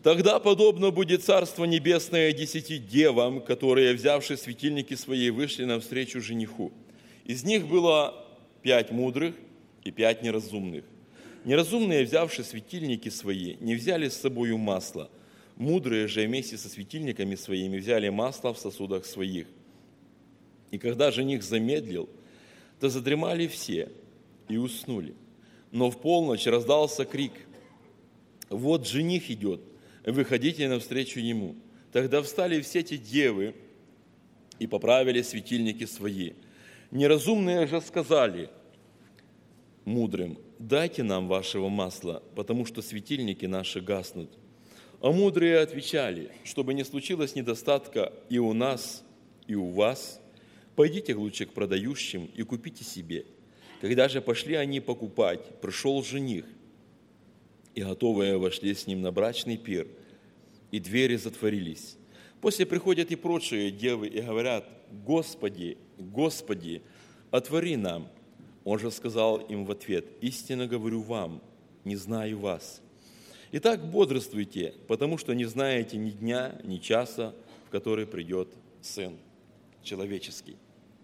Тогда подобно будет Царство Небесное 10 девам, которые, взявши светильники свои, вышли навстречу жениху. Из них было 5 мудрых и 5 неразумных. Неразумные, взявши светильники свои, не взяли с собою масла. Мудрые же вместе со светильниками своими взяли масло в сосудах своих. И когда жених замедлил, то задремали все и уснули. Но в полночь раздался крик: «Вот жених идет, выходите навстречу ему». Тогда встали все те девы и поправили светильники свои. Неразумные же сказали мудрым: «Дайте нам вашего масла, потому что светильники наши гаснут». А мудрые отвечали: «Чтобы не случилось недостатка и у нас, и у вас, пойдите лучше к продающим и купите себе». Когда же пошли они покупать, пришел жених, и готовые вошли с ним на брачный пир, и двери затворились. После приходят и прочие девы и говорят: «Господи, Господи, отвори нам». Он же сказал им в ответ: «Истинно говорю вам, не знаю вас». Итак, бодрствуйте, потому что не знаете ни дня, ни часа, в который придет Сын Человеческий.